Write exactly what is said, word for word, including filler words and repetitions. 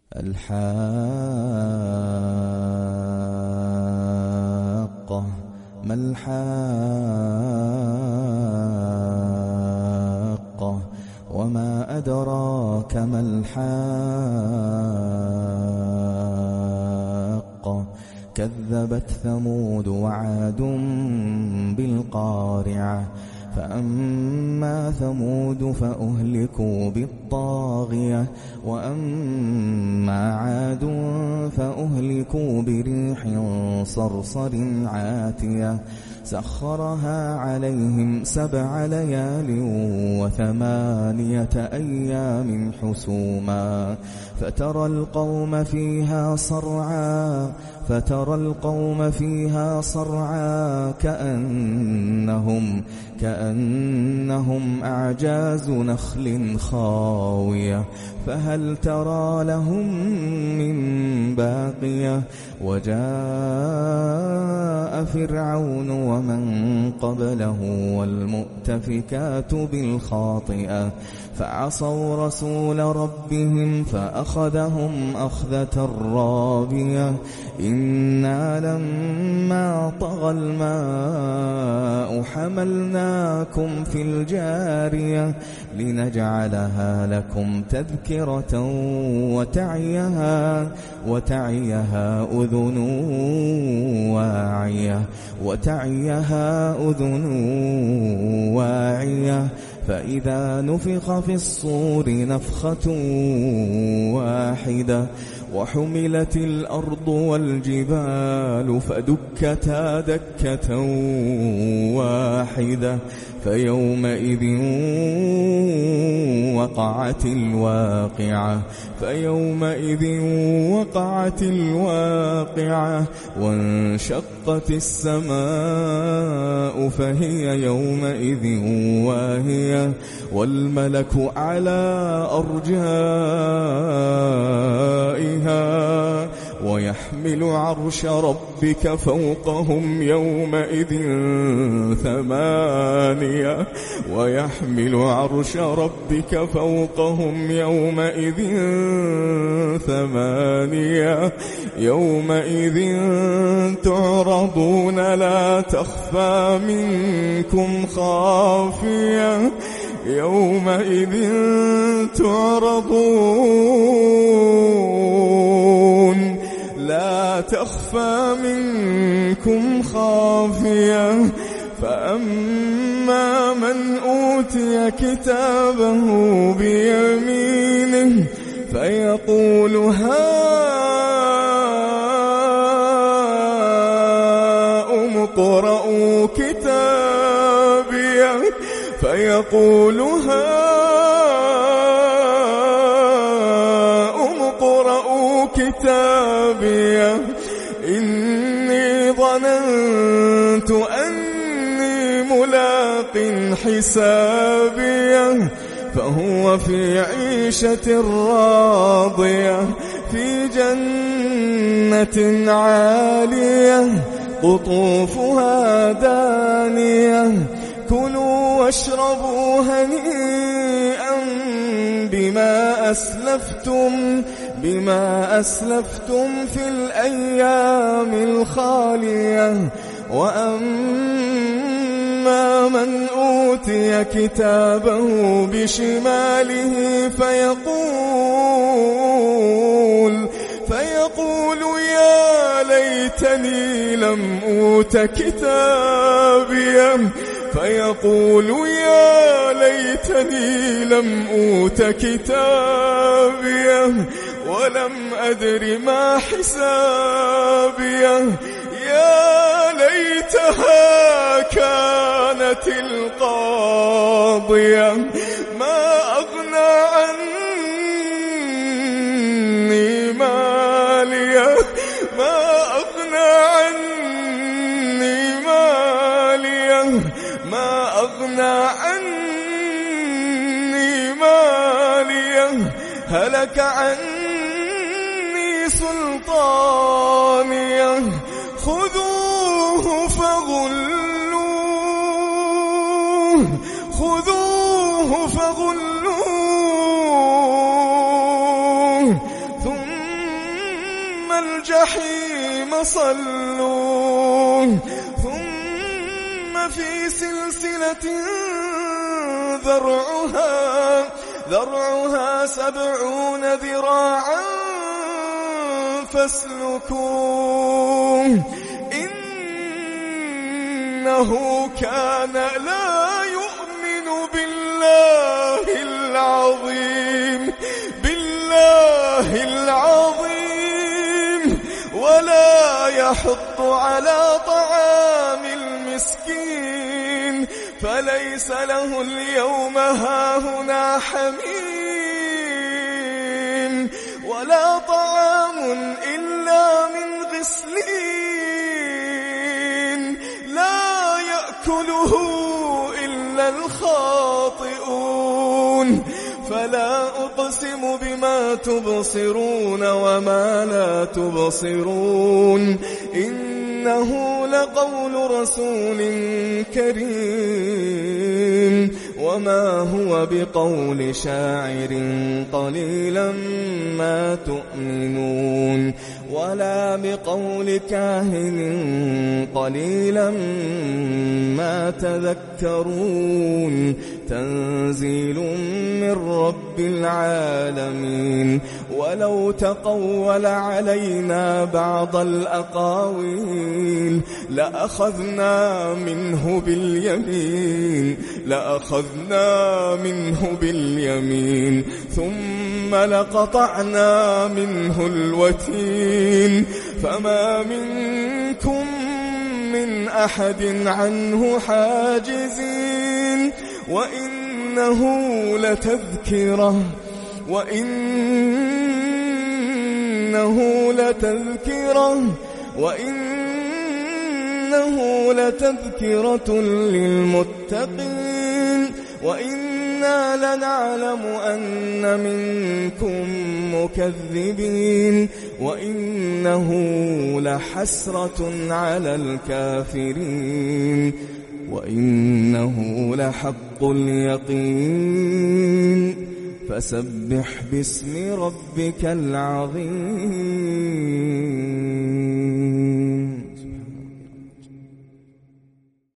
الحاقة ما الحاقة وما أدراك ما الحاقة كذبت ثمود وعاد بالقارعة فأما ثمود فأهلكوا بالطاغية وأما عاد فأهلكوا بريح صرصر عاتية سخرها عليهم سبع ليال وثمانية أيام حسوما فترى القوم فيها صرعا فترى القوم فيها صرعا كأنهم كأنهم أعجاز نخل خاوية فهل ترى لهم من باقية وجاء فرعون ومن قبله والمؤتفكات بالخاطئة فعصوا رسول ربهم فأخذهم أخذة رابية إنا لما طغى الماء حملناكم في الجارية لنجعلها لكم تذكرة وتعيها وتعيها أذن واعية وتعيها أذن واعية فإذا نفخ في الصور نفخة واحدة وحملت الأرض والجبال فدكتا دكة واحدة فيومئذ وقعت الواقعة فيومئذ وقعت الواقعة وانشقت السماء فهي يومئذ واهية والملك على أرجائها ويحمل عرش ربك فوقهم يومئذ ثمانية ويحمل عرش ربك فوقهم يومئذ ثمانية يومئذ تعرضون لا تخفى منكم خافية يومئذ تعرضون لا تخفى منكم خافية فأما من أوتي كتابه بيمينه فيقول هاؤم اقرءوا كتابيه فيقول هاؤم اقرءوا كتابيه إني ظننت أني ملاق حسابيه فهو في عيشة راضية في جنة عالية قطوفها دانية كلوا واشربوا هنيئا بما أسلفتم بما أسلفتم في الأيام الخالية وأما من أوتي كتابه بشماله فيقول فيقول يا ليتني لم أوت كتابيه فيقول يا ليتني لم أوت كتابيه ولم أدر ما حسابيه يا ليتها كانت القاضية ما أغنى عني ماليه ما أغنى عني ماليه ما أغنى عني ماليه هلك عني سلطانيه خذوه فغلوه خذوه فغلوه ثم الجحيم صلوه ثم في سلسلة ذرعها ذرعها سبعون ذراعا فاسلكوه إنه كان لا يؤمن بالله العظيم بالله العظيم ولا يحض على طعام المسكين فليس له اليوم هاهنا حميم ولا طعام إلا من غسلين لا يأكله إلا الخاطئون فلا أقسم بما تبصرون وما لا تبصرون إنه لقول رسول كريم وما هو بقول شاعر قليلا ما تؤمنون ولا بقول كاهن قليلا ما تذكرون تنزيل من رب العالمين ولو تقول علينا بعض الأقاويل لأخذنا منه باليمين لأخذنا منه باليمين ثم لقطعنا منه الوتين فما منكم من أحد عنه حاجزين وإنه لتذكرة وإنه لتذكرة وإنه لتذكرة للمتقين وإنا لنعلم أن منكم مكذبين وإنه لحسرة على الكافرين وإنه لحق اليقين فسبح باسم ربك العظيم.